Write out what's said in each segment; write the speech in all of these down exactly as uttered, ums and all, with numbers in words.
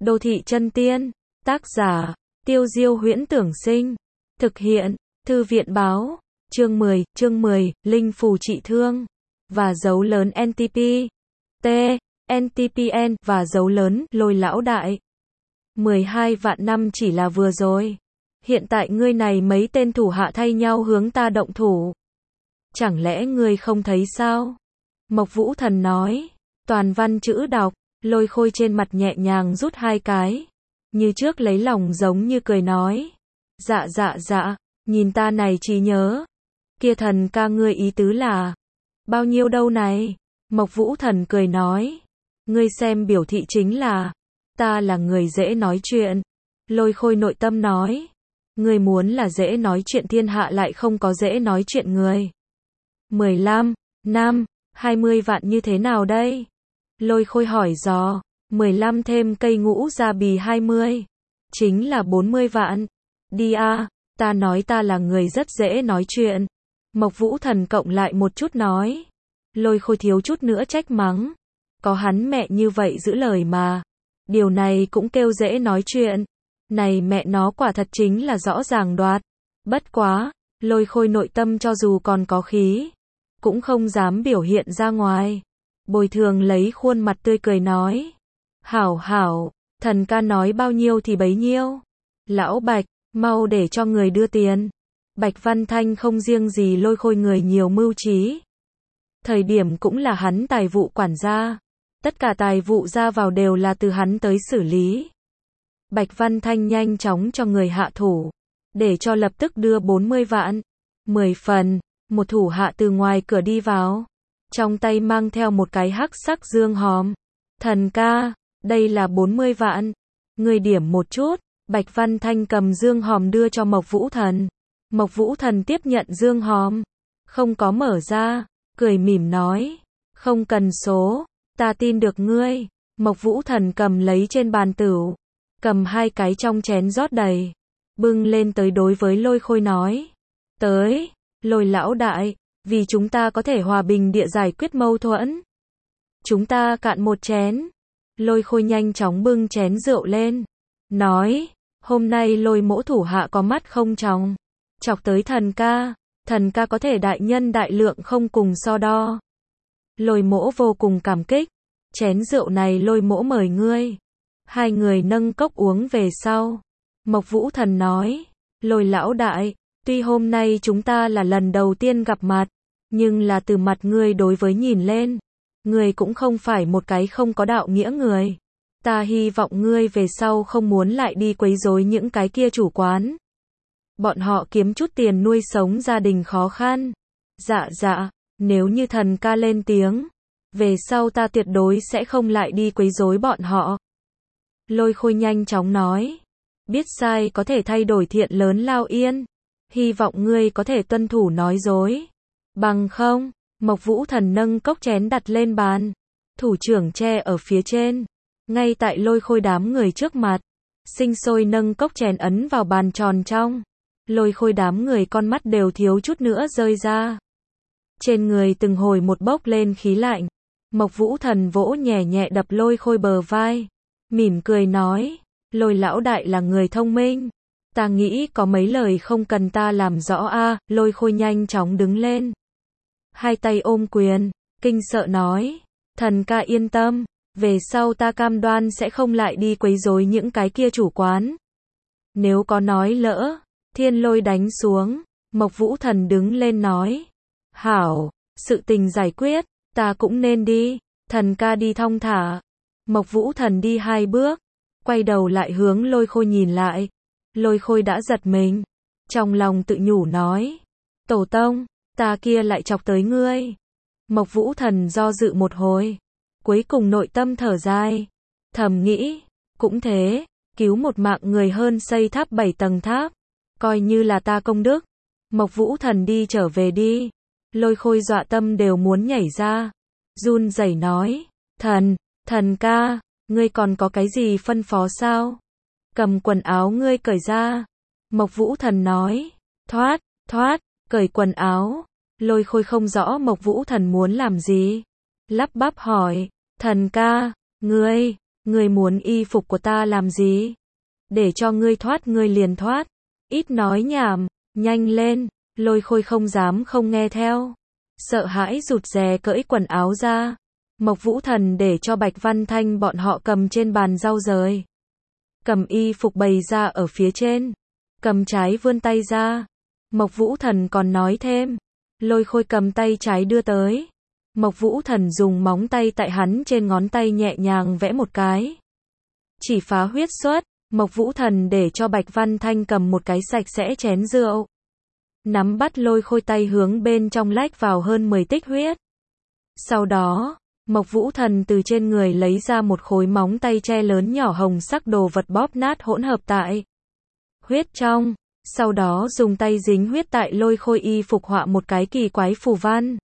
Đô thị chân tiên. Tác giả, Tiêu Diêu Huyễn Tưởng Sinh. Thực hiện, Thư viện Báo. Chương mười, chương mười, Linh phù trị thương. Và dấu lớn en tê pê. T, en tê pê en, và dấu lớn, Lôi lão đại. mười hai vạn năm chỉ là vừa rồi. Hiện tại ngươi này mấy tên thủ hạ thay nhau hướng ta động thủ. Chẳng lẽ ngươi không thấy sao? Mộc Vũ Thần nói. Toàn văn chữ đọc, Lôi Khôi trên mặt nhẹ nhàng rút hai cái. Như trước lấy lòng giống như cười nói. Dạ dạ dạ, nhìn ta này trí nhớ. Kia thần ca ngươi ý tứ là bao nhiêu đâu này? Mộc Vũ Thần cười nói. Ngươi xem biểu thị chính là ta là người dễ nói chuyện. Lôi Khôi nội tâm nói. Ngươi muốn là dễ nói chuyện thiên hạ lại không có dễ nói chuyện người. mười lăm, năm, hai mươi vạn như thế nào đây? Lôi Khôi hỏi dò. mười lăm thêm cây ngũ ra bì hai mươi. Chính là bốn mươi vạn. Đi a, ta nói ta là người rất dễ nói chuyện. Mộc Vũ Thần cộng lại một chút nói. Lôi Khôi thiếu chút nữa trách mắng. Có hắn mẹ như vậy giữ lời mà. Điều này cũng kêu dễ nói chuyện. Này mẹ nó quả thật chính là rõ ràng đoạt. Bất quá, Lôi Khôi nội tâm cho dù còn có khí, cũng không dám biểu hiện ra ngoài. Bồi thường lấy khuôn mặt tươi cười nói. Hảo hảo, thần ca nói bao nhiêu thì bấy nhiêu. Lão Bạch, mau để cho người đưa tiền. Bạch Văn Thanh không riêng gì Lôi Khôi người nhiều mưu trí. Thời điểm cũng là hắn tài vụ quản gia. Tất cả tài vụ ra vào đều là từ hắn tới xử lý. Bạch Văn Thanh nhanh chóng cho người hạ thủ. Để cho lập tức đưa bốn mươi vạn. mười phần, một thủ hạ từ ngoài cửa đi vào. Trong tay mang theo một cái hắc sắc dương hòm. Thần ca, đây là bốn mươi vạn. Người điểm một chút. Bạch Văn Thanh cầm dương hòm đưa cho Mộc Vũ Thần. Mộc Vũ Thần tiếp nhận dương hòm. Không có mở ra. Cười mỉm nói. Không cần số. Ta tin được ngươi. Mộc Vũ Thần cầm lấy trên bàn tửu. Cầm hai cái trong chén rót đầy. Bưng lên tới đối với Lôi Khôi nói. Tới, Lôi lão đại. Vì chúng ta có thể hòa bình địa giải quyết mâu thuẫn. Chúng ta cạn một chén. Lôi Khôi nhanh chóng bưng chén rượu lên. Nói, hôm nay Lôi mỗ thủ hạ có mắt không tròng. Chọc tới thần ca. Thần ca có thể đại nhân đại lượng không cùng so đo. Lôi mỗ vô cùng cảm kích. Chén rượu này Lôi mỗ mời ngươi. Hai người nâng cốc uống về sau. Mộc Vũ Thần nói. Lôi lão đại. Tuy hôm nay chúng ta là lần đầu tiên gặp mặt. Nhưng là từ mặt ngươi đối với nhìn lên. Ngươi cũng không phải một cái không có đạo nghĩa người. Ta hy vọng ngươi về sau không muốn lại đi quấy rối những cái kia chủ quán. Bọn họ kiếm chút tiền nuôi sống gia đình khó khăn. Dạ dạ, nếu như thần ca lên tiếng. Về sau ta tuyệt đối sẽ không lại đi quấy rối bọn họ. Lôi Khôi nhanh chóng nói. Biết sai có thể thay đổi thiện lớn lao yên. Hy vọng ngươi có thể tuân thủ nói dối. Bằng không, Mộc Vũ Thần nâng cốc chén đặt lên bàn. Thủ trưởng che ở phía trên. Ngay tại Lôi Khôi đám người trước mặt. Sinh sôi nâng cốc chén ấn vào bàn tròn trong. Lôi Khôi đám người con mắt đều thiếu chút nữa rơi ra. Trên người từng hồi một bốc lên khí lạnh. Mộc Vũ Thần vỗ nhẹ nhẹ đập Lôi Khôi bờ vai. Mỉm cười nói. Lôi lão đại là người thông minh. Ta nghĩ có mấy lời không cần ta làm rõ a. À, Lôi Khôi nhanh chóng đứng lên. Hai tay ôm quyền. Kinh sợ nói. Thần ca yên tâm. Về sau ta cam đoan sẽ không lại đi quấy rối những cái kia chủ quán. Nếu có nói lỡ. Thiên lôi đánh xuống. Mộc Vũ Thần đứng lên nói. Hảo. Sự tình giải quyết. Ta cũng nên đi. Thần ca đi thong thả. Mộc Vũ Thần đi hai bước. Quay đầu lại hướng Lôi Khôi nhìn lại. Lôi Khôi đã giật mình. Trong lòng tự nhủ nói. Tổ tông, ta kia lại chọc tới ngươi. Mộc Vũ Thần do dự một hồi. Cuối cùng nội tâm thở dài. Thầm nghĩ. Cũng thế. Cứu một mạng người hơn xây tháp bảy tầng tháp. Coi như là ta công đức. Mộc Vũ Thần đi trở về đi. Lôi Khôi dọa tâm đều muốn nhảy ra. Run rẩy nói. Thần, thần ca. Ngươi còn có cái gì phân phó sao? Cầm quần áo ngươi cởi ra. Mộc Vũ Thần nói. Thoát, thoát, cởi quần áo. Lôi Khôi không rõ Mộc Vũ Thần muốn làm gì. Lắp bắp hỏi. Thần ca, ngươi, Ngươi muốn y phục của ta làm gì? Để cho ngươi thoát ngươi liền thoát. Ít nói nhảm, nhanh lên. Lôi Khôi không dám không nghe theo. Sợ hãi rụt rè cởi quần áo ra. Mộc Vũ Thần để cho Bạch Văn Thanh bọn họ cầm trên bàn rau rời. Cầm y phục bày ra ở phía trên. Cầm trái vươn tay ra. Mộc Vũ Thần còn nói thêm. Lôi Khôi cầm tay trái đưa tới. Mộc Vũ Thần dùng móng tay tại hắn trên ngón tay nhẹ nhàng vẽ một cái. Chỉ phá huyết xuất. Mộc Vũ Thần để cho Bạch Văn Thanh cầm một cái sạch sẽ chén rượu. Nắm bắt Lôi Khôi tay hướng bên trong lách vào hơn mười tích huyết. Sau đó, Mộc Vũ Thần từ trên người lấy ra một khối móng tay tre lớn nhỏ hồng sắc đồ vật bóp nát hỗn hợp tại huyết trong. Sau đó dùng tay dính huyết tại Lôi Khôi y phục họa một cái kỳ quái phù văn.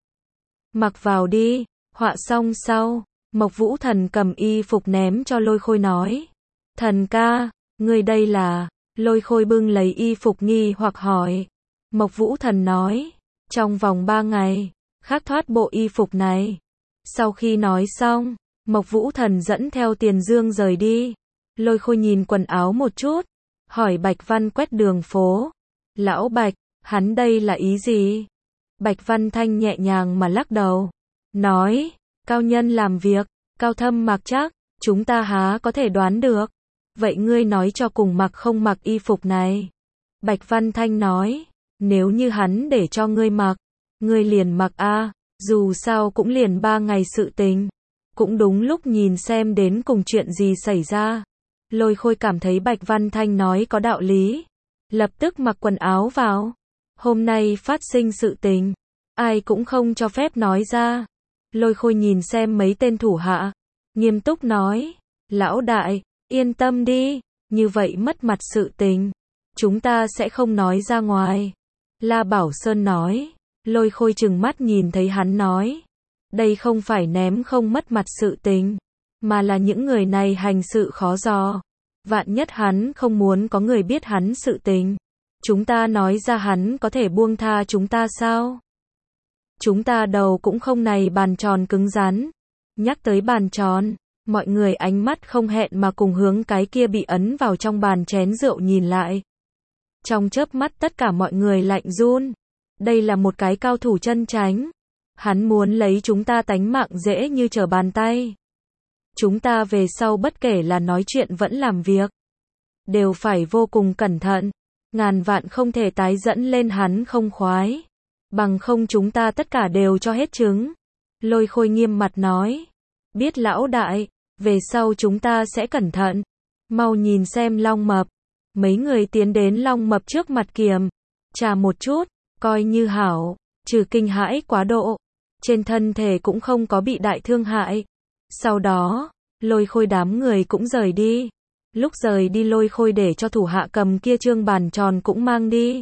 Mặc vào đi, họa xong sau, Mộc Vũ Thần cầm y phục ném cho Lôi Khôi nói. Thần ca, ngươi đây là, Lôi Khôi bưng lấy y phục nghi hoặc hỏi. Mộc Vũ Thần nói, trong vòng ba ngày, khắc thoát bộ y phục này. Sau khi nói xong, Mộc Vũ Thần dẫn theo Tiền Dương rời đi. Lôi Khôi nhìn quần áo một chút, hỏi Bạch Văn quét đường phố. Lão Bạch, hắn đây là ý gì? Bạch Văn Thanh nhẹ nhàng mà lắc đầu. Nói, cao nhân làm việc, cao thâm mặc chắc, chúng ta há có thể đoán được. Vậy ngươi nói cho cùng mặc không mặc y phục này? Bạch Văn Thanh nói, nếu như hắn để cho ngươi mặc, ngươi liền mặc a, dù sao cũng liền ba ngày sự tình. Cũng đúng lúc nhìn xem đến cùng chuyện gì xảy ra. Lôi Khôi cảm thấy Bạch Văn Thanh nói có đạo lý. Lập tức mặc quần áo vào. Hôm nay phát sinh sự tình, ai cũng không cho phép nói ra. Lôi Khôi nhìn xem mấy tên thủ hạ, nghiêm túc nói, lão đại, yên tâm đi, như vậy mất mặt sự tình, chúng ta sẽ không nói ra ngoài. La Bảo Sơn nói. Lôi Khôi trừng mắt nhìn thấy hắn nói, đây không phải ném không mất mặt sự tình, mà là những người này hành sự khó dò. Vạn nhất hắn không muốn có người biết hắn sự tình, chúng ta nói ra hắn có thể buông tha chúng ta sao? Chúng ta đầu cũng không này bàn tròn cứng rắn. Nhắc tới bàn tròn, mọi người ánh mắt không hẹn mà cùng hướng cái kia bị ấn vào trong bàn chén rượu nhìn lại. Trong chớp mắt tất cả mọi người lạnh run. Đây là một cái cao thủ chân chánh. Hắn muốn lấy chúng ta tánh mạng dễ như trở bàn tay. Chúng ta về sau bất kể là nói chuyện vẫn làm việc, đều phải vô cùng cẩn thận. Ngàn vạn không thể tái dẫn lên hắn không khoái. Bằng không chúng ta tất cả đều cho hết trứng. Lôi Khôi nghiêm mặt nói. Biết lão đại, về sau chúng ta sẽ cẩn thận. Mau nhìn xem Long Mập. Mấy người tiến đến Long Mập trước mặt kiềm trà một chút, coi như hảo, trừ kinh hãi quá độ, trên thân thể cũng không có bị đại thương hại. Sau đó, Lôi Khôi đám người cũng rời đi. Lúc rời đi Lôi Khôi để cho thủ hạ cầm kia trương bàn tròn cũng mang đi.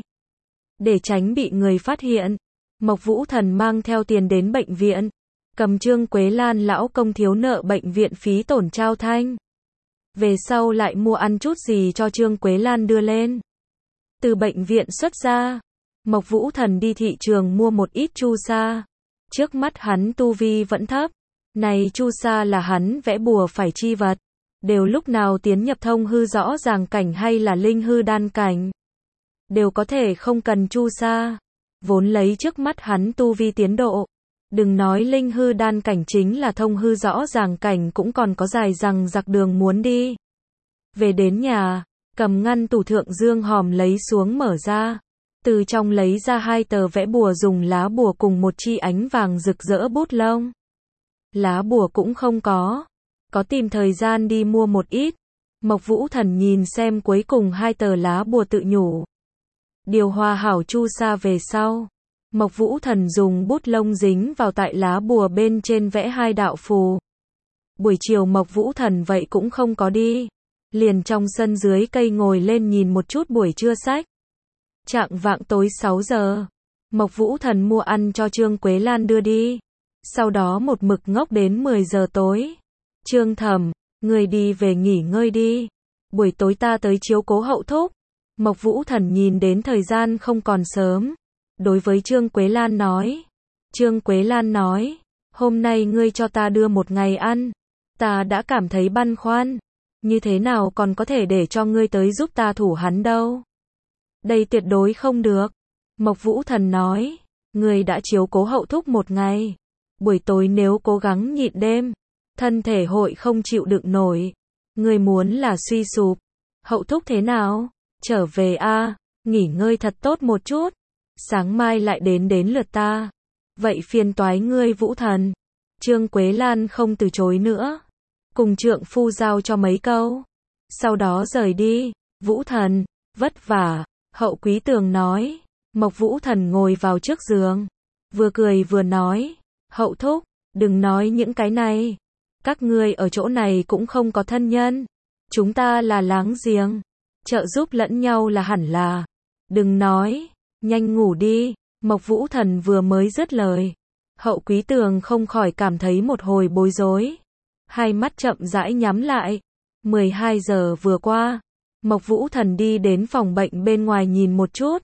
Để tránh bị người phát hiện, Mộc Vũ Thần mang theo tiền đến bệnh viện, cầm Trương Quế Lan lão công thiếu nợ bệnh viện phí tổn trao thanh. Về sau lại mua ăn chút gì cho Trương Quế Lan đưa lên. Từ bệnh viện xuất ra, Mộc Vũ Thần đi thị trường mua một ít chu sa. Trước mắt hắn tu vi vẫn thấp. Này chu sa là hắn vẽ bùa phải chi vật. Đều lúc nào tiến nhập thông hư rõ ràng cảnh hay là linh hư đan cảnh, đều có thể không cần chu sa. Vốn lấy trước mắt hắn tu vi tiến độ, đừng nói linh hư đan cảnh, chính là thông hư rõ ràng cảnh cũng còn có dài rằng giặc đường muốn đi. Về đến nhà, cầm ngăn tủ thượng dương hòm lấy xuống mở ra. Từ trong lấy ra hai tờ vẽ bùa dùng lá bùa cùng một chi ánh vàng rực rỡ bút lông. Lá bùa cũng không có. Có tìm thời gian đi mua một ít. Mộc Vũ Thần nhìn xem cuối cùng hai tờ lá bùa tự nhủ. Điều hòa hảo chu sa về sau. Mộc Vũ Thần dùng bút lông dính vào tại lá bùa bên trên vẽ hai đạo phù. Buổi chiều Mộc Vũ Thần vậy cũng không có đi. Liền trong sân dưới cây ngồi lên nhìn một chút buổi trưa sách. Chạng vạng tối sáu giờ. Mộc Vũ Thần mua ăn cho Trương Quế Lan đưa đi. Sau đó một mực ngốc đến mười giờ tối. Trương Thẩm, người đi về nghỉ ngơi đi. Buổi tối ta tới chiếu cố hậu thúc. Mộc Vũ Thần nhìn đến thời gian không còn sớm. Đối với Trương Quế Lan nói. Trương Quế Lan nói, hôm nay ngươi cho ta đưa một ngày ăn. Ta đã cảm thấy băn khoăn. Như thế nào còn có thể để cho ngươi tới giúp ta thủ hắn đâu? Đây tuyệt đối không được. Mộc Vũ Thần nói, ngươi đã chiếu cố hậu thúc một ngày. Buổi tối nếu cố gắng nhịn đêm, thân thể hội không chịu đựng nổi. Ngươi muốn là suy sụp. Hậu thúc thế nào? Trở về a, nghỉ ngơi thật tốt một chút. Sáng mai lại đến đến lượt ta. Vậy phiền toái ngươi Vũ Thần. Trương Quế Lan không từ chối nữa. Cùng trượng phu giao cho mấy câu. Sau đó rời đi. Vũ Thần, vất vả. Hậu Quý Tường nói. Mộc Vũ Thần ngồi vào trước giường. Vừa cười vừa nói. Hậu thúc, đừng nói những cái này. Các ngươi ở chỗ này cũng không có thân nhân. Chúng ta là láng giềng. Trợ giúp lẫn nhau là hẳn là. Đừng nói. Nhanh ngủ đi. Mộc Vũ Thần vừa mới dứt lời. Hậu Quý Tường không khỏi cảm thấy một hồi bối rối. Hai mắt chậm rãi nhắm lại. mười hai giờ vừa qua. Mộc Vũ Thần đi đến phòng bệnh bên ngoài nhìn một chút.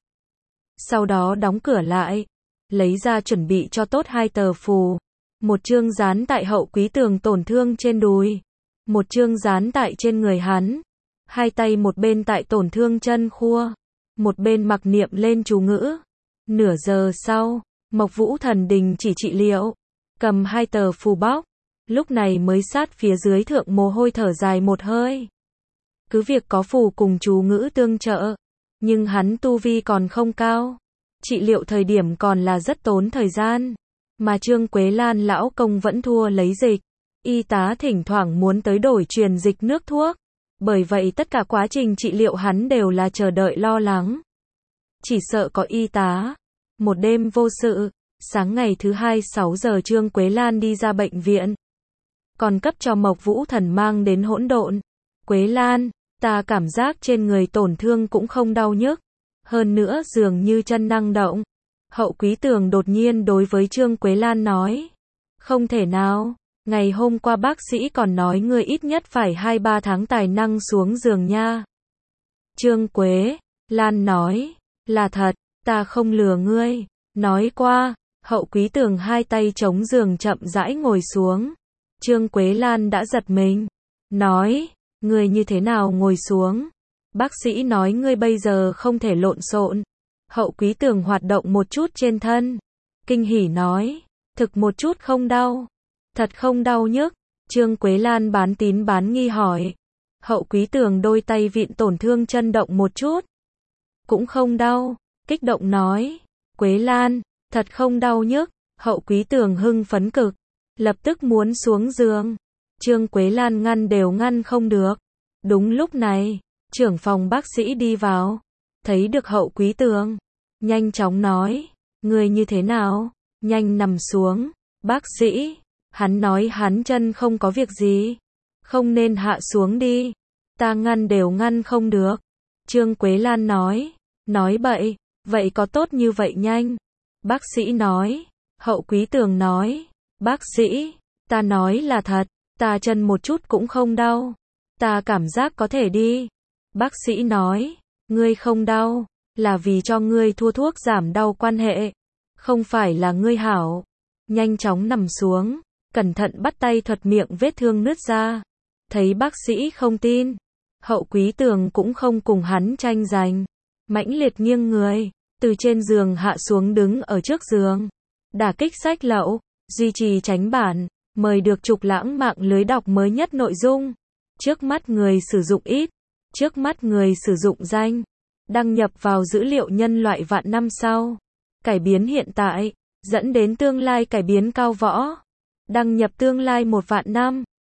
Sau đó đóng cửa lại. Lấy ra chuẩn bị cho tốt hai tờ phù. Một chương dán tại Hậu Quý Tường tổn thương trên đùi. Một chương dán tại trên người hắn. Hai tay một bên tại tổn thương chân khua. Một bên mặc niệm lên chú ngữ. Nửa giờ sau, Mộc Vũ Thần đình chỉ trị liệu. Cầm hai tờ phù bóc. Lúc này mới sát phía dưới thượng mồ hôi thở dài một hơi. Cứ việc có phù cùng chú ngữ tương trợ. Nhưng hắn tu vi còn không cao. Trị liệu thời điểm còn là rất tốn thời gian. Mà Trương Quế Lan lão công vẫn thua lấy dịch. Y tá thỉnh thoảng muốn tới đổi truyền dịch nước thuốc. Bởi vậy tất cả quá trình trị liệu hắn đều là chờ đợi lo lắng. Chỉ sợ có y tá. Một đêm vô sự. Sáng ngày thứ hai sáu giờ Trương Quế Lan đi ra bệnh viện. Còn cấp cho Mộc Vũ Thần mang đến hỗn độn. Quế Lan, ta cảm giác trên người tổn thương cũng không đau nhức. Hơn nữa dường như chân năng động. Hậu Quý Tường đột nhiên đối với Trương Quế Lan nói. Không thể nào. Ngày hôm qua bác sĩ còn nói ngươi ít nhất phải hai ba tháng tài năng xuống giường nha. Trương Quế Lan nói. Là thật, ta không lừa ngươi. Nói qua, Hậu Quý Tường hai tay chống giường chậm rãi ngồi xuống. Trương Quế Lan đã giật mình. Nói, ngươi như thế nào ngồi xuống? Bác sĩ nói ngươi bây giờ không thể lộn xộn. Hậu Quý Tường hoạt động một chút trên thân. Kinh hỉ nói, thực một chút không đau. Thật không đau nhức. Trương Quế Lan bán tín bán nghi hỏi. Hậu Quý Tường đôi tay vịn tổn thương chân động một chút. Cũng không đau. Kích động nói. Quế Lan, thật không đau nhức. Hậu Quý Tường hưng phấn cực. Lập tức muốn xuống giường. Trương Quế Lan ngăn đều ngăn không được. Đúng lúc này, trưởng phòng bác sĩ đi vào. Thấy được Hậu Quý Tường. Nhanh chóng nói. Người như thế nào? Nhanh nằm xuống. Bác sĩ. Hắn nói hắn chân không có việc gì. Không nên hạ xuống đi. Ta ngăn đều ngăn không được. Trương Quế Lan nói. Nói bậy. Vậy có tốt như vậy nhanh? Bác sĩ nói. Hậu Quý Tường nói. Bác sĩ. Ta nói là thật. Ta chân một chút cũng không đau. Ta cảm giác có thể đi. Bác sĩ nói. Ngươi không đau. Là vì cho ngươi thua thuốc giảm đau quan hệ. Không phải là ngươi hảo. Nhanh chóng nằm xuống. Cẩn thận bắt tay thuật miệng vết thương nứt ra. Thấy bác sĩ không tin. Hậu Quý Tường cũng không cùng hắn tranh giành. Mãnh liệt nghiêng người. Từ trên giường hạ xuống đứng ở trước giường. Đả kích sách lậu. Duy trì tránh bản. Mời được Trục Lãng mạng lưới đọc mới nhất nội dung. Trước mắt người sử dụng ít. Trước mắt người sử dụng danh. Đăng nhập vào dữ liệu nhân loại vạn năm sau. Cải biến hiện tại. Dẫn đến tương lai cải biến cao võ. Đăng nhập tương lai một vạn năm.